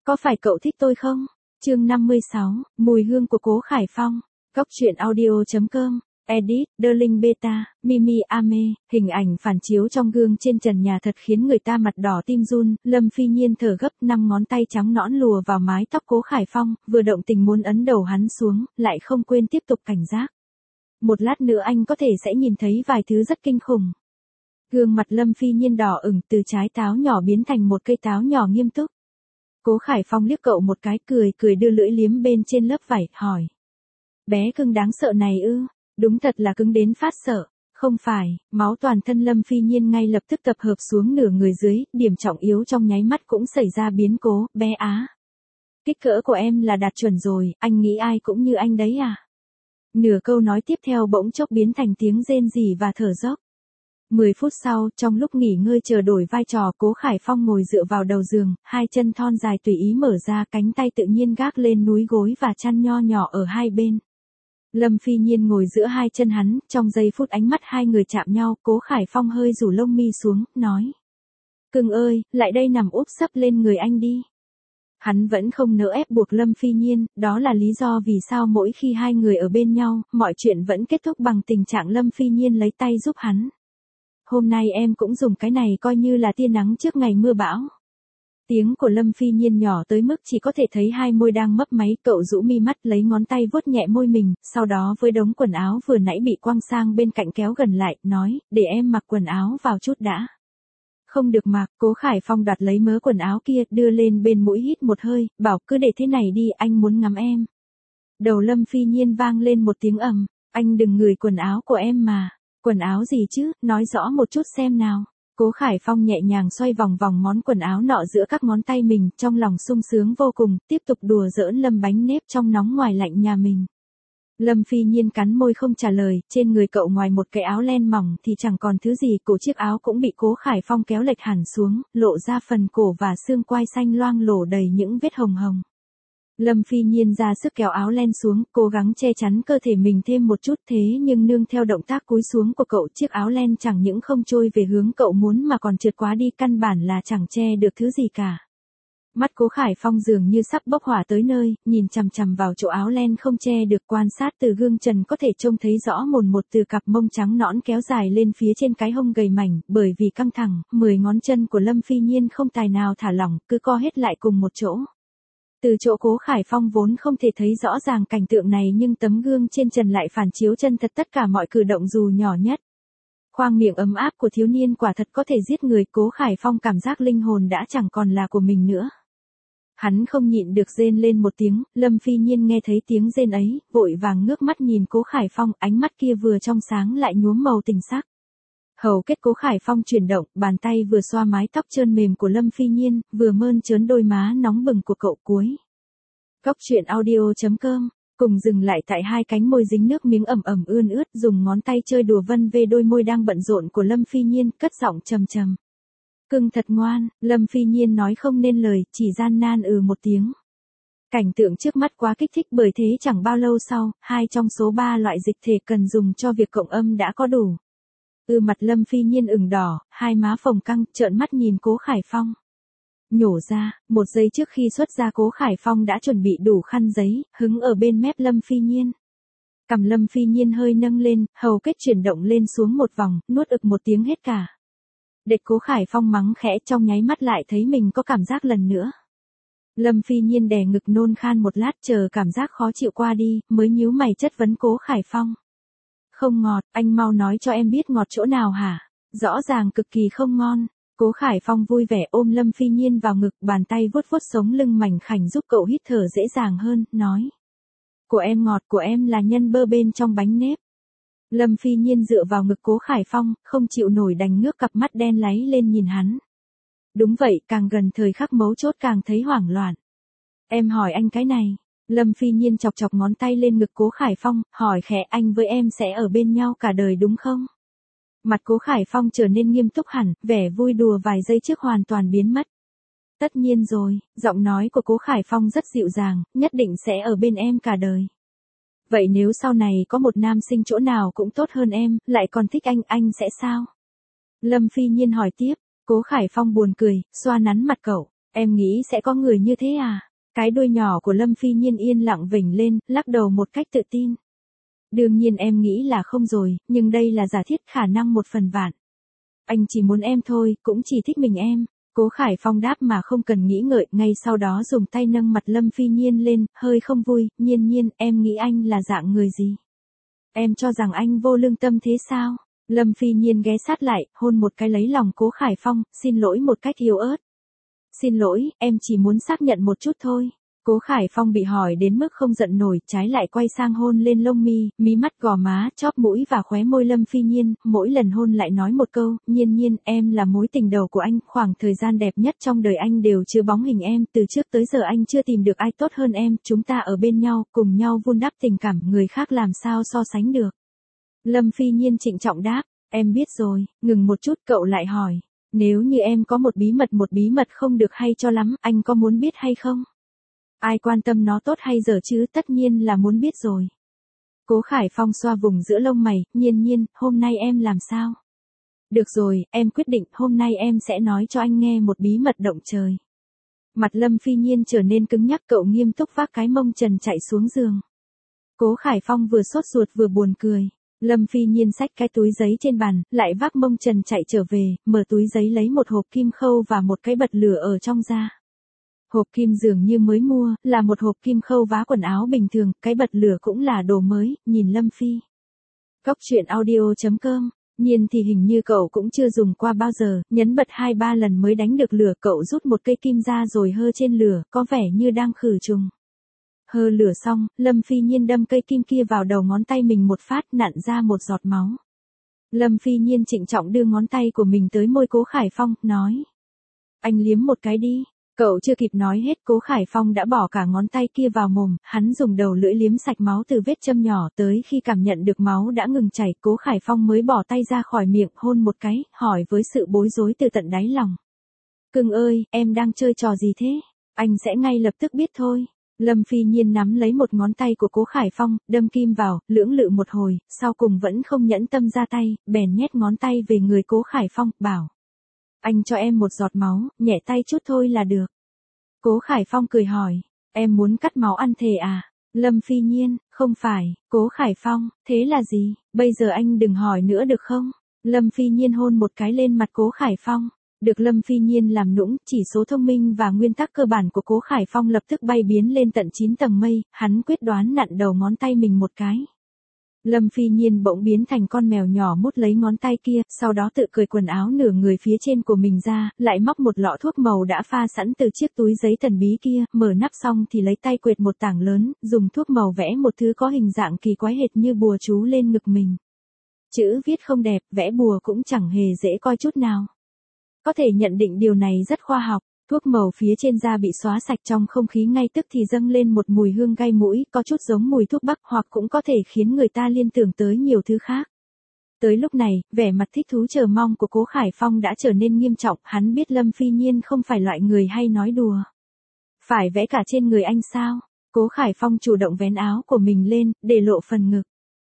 Có phải cậu thích tôi không? Chương 56, mùi hương của Cố Khải Phong. Góc truyện audio.com. Edit, Darling Beta, Mimi Ame, hình ảnh phản chiếu trong gương trên trần nhà thật khiến người ta mặt đỏ tim run, Lâm Phi Nhiên thở gấp, 5 ngón tay trắng nõn lùa vào mái tóc Cố Khải Phong, vừa động tình muốn ấn đầu hắn xuống, lại không quên tiếp tục cảnh giác. Một lát nữa anh có thể sẽ nhìn thấy vài thứ rất kinh khủng. Gương mặt Lâm Phi Nhiên đỏ ửng, từ trái táo nhỏ biến thành một cây táo nhỏ nghiêm túc. Cố Khải Phong liếc cậu một cái, cười đưa lưỡi liếm bên trên lớp vải, hỏi. Bé cưng đáng sợ này ư? Đúng thật là cứng đến phát sợ. Không phải, máu toàn thân Lâm Phi Nhiên ngay lập tức tập hợp xuống nửa người dưới, điểm trọng yếu trong nháy mắt cũng xảy ra biến cố, bé á. Kích cỡ của em là đạt chuẩn rồi, anh nghĩ ai cũng như anh đấy à? Nửa câu nói tiếp theo bỗng chốc biến thành tiếng rên rỉ và thở dốc. 10 phút sau, trong lúc nghỉ ngơi chờ đổi vai trò, Cố Khải Phong ngồi dựa vào đầu giường, hai chân thon dài tùy ý mở ra, cánh tay tự nhiên gác lên núi gối và chăn nho nhỏ ở hai bên. Lâm Phi Nhiên ngồi giữa hai chân hắn, trong giây phút ánh mắt hai người chạm nhau, Cố Khải Phong hơi rủ lông mi xuống, nói. Cưng ơi, lại đây nằm úp sấp lên người anh đi. Hắn vẫn không nỡ ép buộc Lâm Phi Nhiên, đó là lý do vì sao mỗi khi hai người ở bên nhau, mọi chuyện vẫn kết thúc bằng tình trạng Lâm Phi Nhiên lấy tay giúp hắn. Hôm nay em cũng dùng cái này coi như là tia nắng trước ngày mưa bão. Tiếng của Lâm Phi Nhiên nhỏ tới mức chỉ có thể thấy hai môi đang mấp máy, cậu rũ mi mắt lấy ngón tay vuốt nhẹ môi mình, sau đó với đống quần áo vừa nãy bị quăng sang bên cạnh kéo gần lại, nói, để em mặc quần áo vào chút đã. Không được mặc, Cố Khải Phong đoạt lấy mớ quần áo kia, đưa lên bên mũi hít một hơi, bảo cứ để thế này đi, anh muốn ngắm em. Đầu Lâm Phi Nhiên vang lên một tiếng ầm, anh đừng ngửi quần áo của em mà. Quần áo gì chứ, nói rõ một chút xem nào. Cố Khải Phong nhẹ nhàng xoay vòng vòng món quần áo nọ giữa các ngón tay mình, trong lòng sung sướng vô cùng, tiếp tục đùa giỡn Lâm bánh nếp trong nóng ngoài lạnh nhà mình. Lâm Phi Nhiên cắn môi không trả lời, trên người cậu ngoài một cái áo len mỏng thì chẳng còn thứ gì, cổ chiếc áo cũng bị Cố Khải Phong kéo lệch hẳn xuống, lộ ra phần cổ và xương quai xanh loang lổ đầy những vết hồng hồng. Lâm Phi Nhiên ra sức kéo áo len xuống, cố gắng che chắn cơ thể mình thêm một chút, thế nhưng nương theo động tác cúi xuống của cậu, chiếc áo len chẳng những không trôi về hướng cậu muốn mà còn trượt quá đi, căn bản là chẳng che được thứ gì cả. Mắt Cố Khải Phong dường như sắp bốc hỏa tới nơi, nhìn chằm chằm vào chỗ áo len không che được, quan sát từ gương trần có thể trông thấy rõ mồn một từ cặp mông trắng nõn kéo dài lên phía trên cái hông gầy mảnh, bởi vì căng thẳng, 10 ngón chân của Lâm Phi Nhiên không tài nào thả lỏng, cứ co hết lại cùng một chỗ. Từ chỗ Cố Khải Phong vốn không thể thấy rõ ràng cảnh tượng này, nhưng tấm gương trên trần lại phản chiếu chân thật tất cả mọi cử động dù nhỏ nhất. Khoang miệng ấm áp của thiếu niên quả thật có thể giết người, Cố Khải Phong cảm giác linh hồn đã chẳng còn là của mình nữa. Hắn không nhịn được rên lên một tiếng, Lâm Phi Nhiên nghe thấy tiếng rên ấy, vội vàng ngước mắt nhìn Cố Khải Phong, ánh mắt kia vừa trong sáng lại nhuốm màu tình sắc. Hầu kết Cố Khải Phong chuyển động, bàn tay vừa xoa mái tóc trơn mềm của Lâm Phi Nhiên, vừa mơn trớn đôi má nóng bừng của cậu cuối. Góc truyện audio.com, cùng dừng lại tại hai cánh môi dính nước miếng ẩm ẩm ươn ướt, dùng ngón tay chơi đùa vân về đôi môi đang bận rộn của Lâm Phi Nhiên, cất giọng trầm trầm. Cưng thật ngoan, Lâm Phi Nhiên nói không nên lời, chỉ gian nan một tiếng. Cảnh tượng trước mắt quá kích thích, bởi thế chẳng bao lâu sau, 2 trong số 3 loại dịch thể cần dùng cho việc cộng âm đã có đủ. Mặt Lâm Phi Nhiên ửng đỏ, hai má phồng căng, trợn mắt nhìn Cố Khải Phong. Nhổ ra, 1 giây trước khi xuất ra Cố Khải Phong đã chuẩn bị đủ khăn giấy, hứng ở bên mép Lâm Phi Nhiên. Cằm Lâm Phi Nhiên hơi nâng lên, hầu kết chuyển động lên xuống một vòng, nuốt ực một tiếng hết cả. Đệt, Cố Khải Phong mắng khẽ, trong nháy mắt lại thấy mình có cảm giác lần nữa. Lâm Phi Nhiên đè ngực nôn khan một lát, chờ cảm giác khó chịu qua đi, mới nhíu mày chất vấn Cố Khải Phong. Không ngọt, anh mau nói cho em biết ngọt chỗ nào hả? Rõ ràng cực kỳ không ngon. Cố Khải Phong vui vẻ ôm Lâm Phi Nhiên vào ngực, bàn tay vuốt vuốt sống lưng mảnh khảnh giúp cậu hít thở dễ dàng hơn, nói. Của em ngọt, của em là nhân bơ bên trong bánh nếp. Lâm Phi Nhiên dựa vào ngực Cố Khải Phong, không chịu nổi đành ngước cặp mắt đen láy lên nhìn hắn. Đúng vậy, càng gần thời khắc mấu chốt càng thấy hoảng loạn. Em hỏi anh cái này. Lâm Phi Nhiên chọc chọc ngón tay lên ngực Cố Khải Phong, hỏi khẽ, anh với em sẽ ở bên nhau cả đời đúng không? Mặt Cố Khải Phong trở nên nghiêm túc hẳn, vẻ vui đùa vài giây trước hoàn toàn biến mất. Tất nhiên rồi, giọng nói của Cố Khải Phong rất dịu dàng, nhất định sẽ ở bên em cả đời. Vậy nếu sau này có một nam sinh chỗ nào cũng tốt hơn em, lại còn thích anh sẽ sao? Lâm Phi Nhiên hỏi tiếp, Cố Khải Phong buồn cười, xoa nắn mặt cậu. Em nghĩ sẽ có người như thế à? Cái đuôi nhỏ của Lâm Phi Nhiên yên lặng vểnh lên, lắc đầu một cách tự tin. Đương nhiên em nghĩ là không rồi, nhưng đây là giả thiết khả năng 1/1000. Anh chỉ muốn em thôi, cũng chỉ thích mình em. Cố Khải Phong đáp mà không cần nghĩ ngợi, ngay sau đó dùng tay nâng mặt Lâm Phi Nhiên lên, hơi không vui, Nhiên, em nghĩ anh là dạng người gì? Em cho rằng anh vô lương tâm thế sao? Lâm Phi Nhiên ghé sát lại, hôn một cái lấy lòng Cố Khải Phong, xin lỗi một cách yếu ớt. Xin lỗi, em chỉ muốn xác nhận một chút thôi. Cố Khải Phong bị hỏi đến mức không giận nổi, trái lại quay sang hôn lên lông mi, mí mắt, gò má, chóp mũi và khóe môi Lâm Phi Nhiên, mỗi lần hôn lại nói một câu, Nhiên, em là mối tình đầu của anh, khoảng thời gian đẹp nhất trong đời anh đều chứa bóng hình em, từ trước tới giờ anh chưa tìm được ai tốt hơn em, chúng ta ở bên nhau, cùng nhau vun đắp tình cảm, người khác làm sao so sánh được. Lâm Phi Nhiên trịnh trọng đáp, em biết rồi, ngừng một chút cậu lại hỏi, nếu như em có một bí mật không được hay cho lắm, anh có muốn biết hay không? Ai quan tâm nó tốt hay dở chứ, tất nhiên là muốn biết rồi. Cố Khải Phong xoa vùng giữa lông mày, Nhiên, hôm nay em làm sao? Được rồi, em quyết định, hôm nay em sẽ nói cho anh nghe một bí mật động trời. Mặt Lâm Phi Nhiên trở nên cứng nhắc, cậu nghiêm túc vác cái mông trần chạy xuống giường. Cố Khải Phong vừa sốt ruột vừa buồn cười. Lâm Phi Nhiên xách cái túi giấy trên bàn, lại vác mông trần chạy trở về, mở túi giấy lấy một hộp kim khâu và một cái bật lửa ở trong ra. Hộp kim dường như mới mua, là một hộp kim khâu vá quần áo bình thường, cái bật lửa cũng là đồ mới, nhìn Lâm Phi. Cóc truyện audio.com, Nhiên thì hình như cậu cũng chưa dùng qua bao giờ, nhấn bật 2-3 lần mới đánh được lửa, cậu rút một cây kim ra rồi hơ trên lửa, có vẻ như đang khử trùng. Hơ lửa xong, Lâm Phi Nhiên đâm cây kim kia vào đầu ngón tay mình một phát, nặn ra một giọt máu. Lâm Phi Nhiên trịnh trọng đưa ngón tay của mình tới môi Cố Khải Phong, nói. Anh liếm một cái đi. Cậu chưa kịp nói hết, Cố Khải Phong đã bỏ cả ngón tay kia vào mồm, hắn dùng đầu lưỡi liếm sạch máu từ vết châm nhỏ, tới khi cảm nhận được máu đã ngừng chảy, Cố Khải Phong mới bỏ tay ra khỏi miệng, hôn một cái, hỏi với sự bối rối từ tận đáy lòng. Cưng ơi, em đang chơi trò gì thế? Anh sẽ ngay lập tức biết thôi. Lâm Phi Nhiên nắm lấy một ngón tay của Cố Khải Phong, đâm kim vào, lưỡng lự một hồi, sau cùng vẫn không nhẫn tâm ra tay, bèn nhét ngón tay về người Cố Khải Phong, bảo. Anh cho em một giọt máu, nhẹ tay chút thôi là được. Cố Khải Phong cười hỏi, em muốn cắt máu ăn thề à? Lâm Phi Nhiên, không phải. Cố Khải Phong, thế là gì? Bây giờ anh đừng hỏi nữa được không? Lâm Phi Nhiên hôn một cái lên mặt Cố Khải Phong. Được Lâm Phi Nhiên làm nũng, chỉ số thông minh và nguyên tắc cơ bản của Cố Khải Phong lập tức bay biến lên tận 9 tầng mây, hắn quyết đoán nặn đầu ngón tay mình một cái. Lâm Phi Nhiên bỗng biến thành con mèo nhỏ mút lấy ngón tay kia, sau đó tự cởi quần áo nửa người phía trên của mình ra, lại móc một lọ thuốc màu đã pha sẵn từ chiếc túi giấy thần bí kia, mở nắp xong thì lấy tay quệt một tảng lớn, dùng thuốc màu vẽ một thứ có hình dạng kỳ quái hệt như bùa chú lên ngực mình. Chữ viết không đẹp, vẽ bùa cũng chẳng hề dễ coi chút nào. Có thể nhận định điều này rất khoa học. Thuốc màu phía trên da bị xóa sạch, trong không khí ngay tức thì dâng lên một mùi hương gai mũi, có chút giống mùi thuốc bắc, hoặc cũng có thể khiến người ta liên tưởng tới nhiều thứ khác. Tới lúc này, vẻ mặt thích thú chờ mong của Cố Khải Phong đã trở nên nghiêm trọng, hắn biết Lâm Phi Nhiên không phải loại người hay nói đùa. Phải vẽ cả trên người anh sao? Cố Khải Phong chủ động vén áo của mình lên, để lộ phần ngực.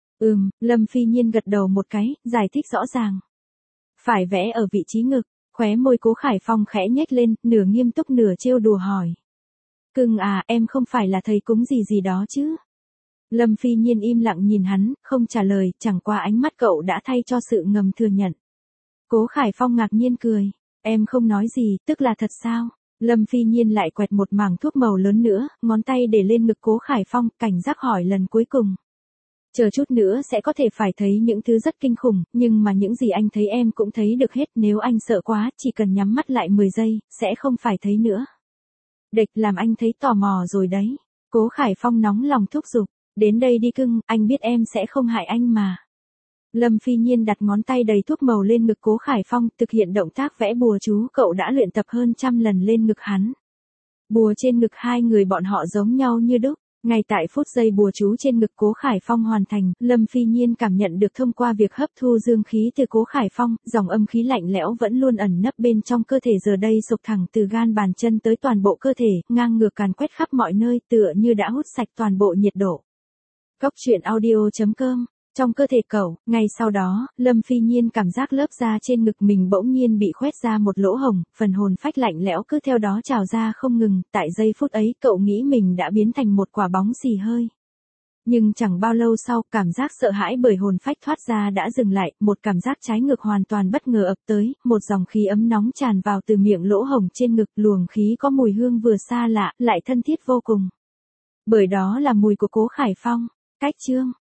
Lâm Phi Nhiên gật đầu một cái, giải thích rõ ràng. Phải vẽ ở vị trí ngực. Khóe môi Cố Khải Phong khẽ nhếch lên, nửa nghiêm túc nửa trêu đùa hỏi. Cưng à, em không phải là thầy cúng gì đó chứ? Lâm Phi Nhiên im lặng nhìn hắn, không trả lời, chẳng qua ánh mắt cậu đã thay cho sự ngầm thừa nhận. Cố Khải Phong ngạc nhiên cười. Em không nói gì, tức là thật sao? Lâm Phi Nhiên lại quẹt một mảng thuốc màu lớn nữa, ngón tay để lên ngực Cố Khải Phong, cảnh giác hỏi lần cuối cùng. Chờ chút nữa sẽ có thể phải thấy những thứ rất kinh khủng, nhưng mà những gì anh thấy em cũng thấy được hết, nếu anh sợ quá, chỉ cần nhắm mắt lại 10 giây, sẽ không phải thấy nữa. Địch làm anh thấy tò mò rồi đấy. Cố Khải Phong nóng lòng thúc giục, đến đây đi cưng, anh biết em sẽ không hại anh mà. Lâm Phi Nhiên đặt ngón tay đầy thuốc màu lên ngực Cố Khải Phong, thực hiện động tác vẽ bùa chú cậu đã luyện tập hơn 100 lần lên ngực hắn. Bùa trên ngực hai người bọn họ giống nhau như đúc. Ngay tại phút giây bùa chú trên ngực Cố Khải Phong hoàn thành, Lâm Phi Nhiên cảm nhận được thông qua việc hấp thu dương khí từ Cố Khải Phong, dòng âm khí lạnh lẽo vẫn luôn ẩn nấp bên trong cơ thể giờ đây sộc thẳng từ gan bàn chân tới toàn bộ cơ thể, ngang ngược càn quét khắp mọi nơi, tựa như đã hút sạch toàn bộ nhiệt độ. Cóc truyện audio.com trong cơ thể cậu. Ngay sau đó, Lâm Phi Nhiên cảm giác lớp da trên ngực mình bỗng nhiên bị khoét ra một lỗ hổng, phần hồn phách lạnh lẽo cứ theo đó trào ra không ngừng, tại giây phút ấy cậu nghĩ mình đã biến thành một quả bóng xì hơi. Nhưng chẳng bao lâu sau, cảm giác sợ hãi bởi hồn phách thoát ra đã dừng lại, một cảm giác trái ngược hoàn toàn bất ngờ ập tới, một dòng khí ấm nóng tràn vào từ miệng lỗ hổng trên ngực, luồng khí có mùi hương vừa xa lạ, lại thân thiết vô cùng. Bởi đó là mùi của Cố Khải Phong. Cách chương